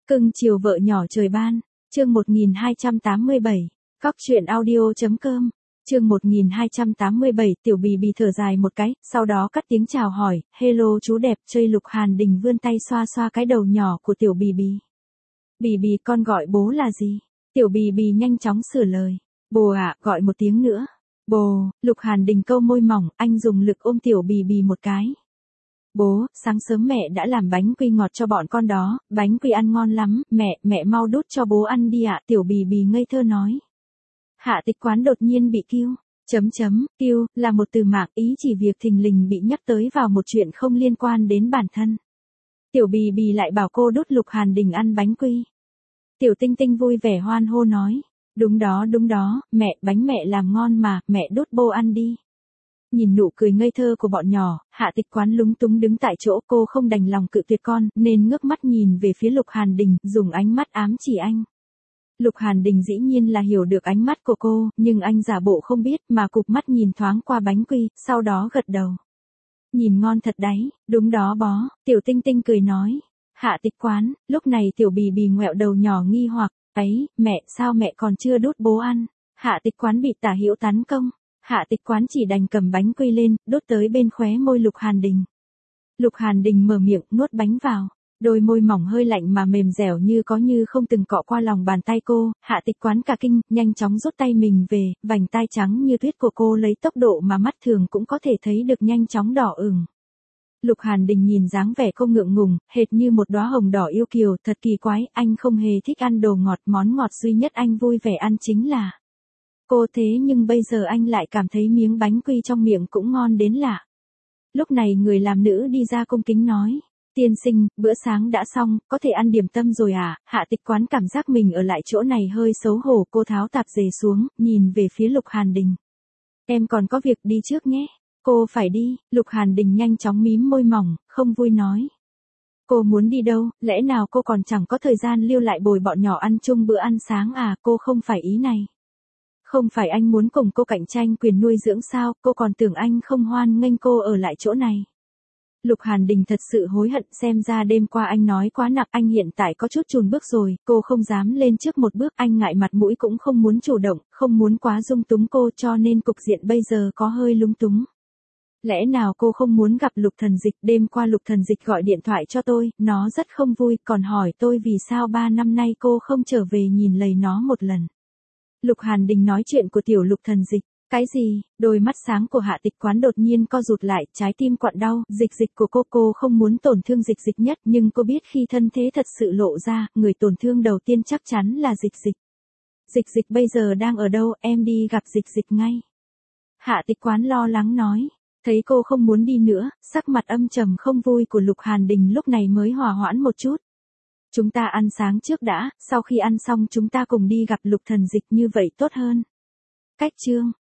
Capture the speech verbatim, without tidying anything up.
Cưng chiều vợ nhỏ trời ban, chương một nghìn hai trăm tám mươi bảy, cóc truyện audio.com, chương một nghìn hai trăm tám mươi bảy, Tiểu Bì Bì thở dài một cái, sau đó cất tiếng chào hỏi, hello chú đẹp, chơi. Lục Hàn Đình vươn tay xoa xoa cái đầu nhỏ của Tiểu Bì Bì. Bì Bì, con gọi bố là gì? Tiểu Bì Bì nhanh chóng sửa lời. Bồ ạ, gọi một tiếng nữa. Bồ. Lục Hàn Đình câu môi mỏng, anh dùng lực ôm Tiểu Bì Bì một cái. Bố, sáng sớm mẹ đã làm bánh quy ngọt cho bọn con đó, bánh quy ăn ngon lắm, mẹ, mẹ mau đút cho bố ăn đi ạ. Tiểu Bì Bì ngây thơ nói. Hạ Tịch Quán đột nhiên bị kiêu, chấm chấm, kiêu, là một từ mạc ý chỉ việc thình lình bị nhắc tới vào một chuyện không liên quan đến bản thân. Tiểu Bì Bì lại bảo cô đút Lục Hàn Đình ăn bánh quy. Tiểu Tinh Tinh vui vẻ hoan hô nói, đúng đó đúng đó, mẹ, bánh mẹ làm ngon mà, mẹ đút bô ăn đi. Nhìn nụ cười ngây thơ của bọn nhỏ, Hạ Tịch Quán lúng túng đứng tại chỗ, cô không đành lòng cự tuyệt con, nên ngước mắt nhìn về phía Lục Hàn Đình, dùng ánh mắt ám chỉ anh. Lục Hàn Đình dĩ nhiên là hiểu được ánh mắt của cô, nhưng anh giả bộ không biết mà cụp mắt nhìn thoáng qua bánh quy, sau đó gật đầu. Nhìn ngon thật đấy, đúng đó bó, Tiểu Tinh Tinh cười nói. Hạ Tịch Quán, lúc này Tiểu Bì Bì ngoẹo đầu nhỏ nghi hoặc, ấy, mẹ, sao mẹ còn chưa đút bố ăn? Hạ Tịch Quán bị Tả Hữu tấn công. Hạ Tịch Quán chỉ đành cầm bánh quy lên, đốt tới bên khóe môi Lục Hàn Đình. Lục Hàn Đình mở miệng, nuốt bánh vào. Đôi môi mỏng hơi lạnh mà mềm dẻo như có như không từng cọ qua lòng bàn tay cô. Hạ Tịch Quán cả kinh, nhanh chóng rút tay mình về, vành tai trắng như tuyết của cô lấy tốc độ mà mắt thường cũng có thể thấy được nhanh chóng đỏ ửng. Lục Hàn Đình nhìn dáng vẻ cô ngượng ngùng, hệt như một đóa hồng đỏ yêu kiều, thật kỳ quái, anh không hề thích ăn đồ ngọt, món ngọt duy nhất anh vui vẻ ăn chính là cô, thế nhưng bây giờ anh lại cảm thấy miếng bánh quy trong miệng cũng ngon đến lạ. Lúc này người làm nữ đi ra cung kính nói, tiên sinh, bữa sáng đã xong, có thể ăn điểm tâm rồi à? Hạ Tịch Quán cảm giác mình ở lại chỗ này hơi xấu hổ, cô tháo tạp dề xuống, nhìn về phía Lục Hàn Đình. Em còn có việc đi trước nhé. Cô phải đi. Lục Hàn Đình nhanh chóng mím môi mỏng, không vui nói. Cô muốn đi đâu, lẽ nào cô còn chẳng có thời gian lưu lại bồi bọn nhỏ ăn chung bữa ăn sáng à? Cô không phải ý này. Không phải anh muốn cùng cô cạnh tranh quyền nuôi dưỡng sao, cô còn tưởng anh không hoan nghênh cô ở lại chỗ này. Lục Hàn Đình thật sự hối hận, xem ra đêm qua anh nói quá nặng, anh hiện tại có chút chùn bước rồi, cô không dám lên trước một bước, anh ngại mặt mũi cũng không muốn chủ động, không muốn quá dung túng cô, cho nên cục diện bây giờ có hơi lung túng. Lẽ nào cô không muốn gặp Lục Thần Dịch? Đêm qua Lục Thần Dịch gọi điện thoại cho tôi, nó rất không vui, còn hỏi tôi vì sao ba năm nay cô không trở về nhìn lầy nó một lần. Lục Hàn Đình nói chuyện của tiểu Lục Thần Dịch. Cái gì? Đôi mắt sáng của Hạ Tịch Quán đột nhiên co rụt lại, trái tim quặn đau, Dịch Dịch của cô, cô không muốn tổn thương Dịch Dịch nhất, nhưng cô biết khi thân thế thật sự lộ ra, người tổn thương đầu tiên chắc chắn là Dịch Dịch. Dịch Dịch bây giờ đang ở đâu, em đi gặp Dịch Dịch ngay. Hạ Tịch Quán lo lắng nói. Thấy cô không muốn đi nữa, sắc mặt âm trầm không vui của Lục Hàn Đình lúc này mới hòa hoãn một chút. Chúng ta ăn sáng trước đã, sau khi ăn xong chúng ta cùng đi gặp Lục Thần Dịch, như vậy tốt hơn. Cách chương.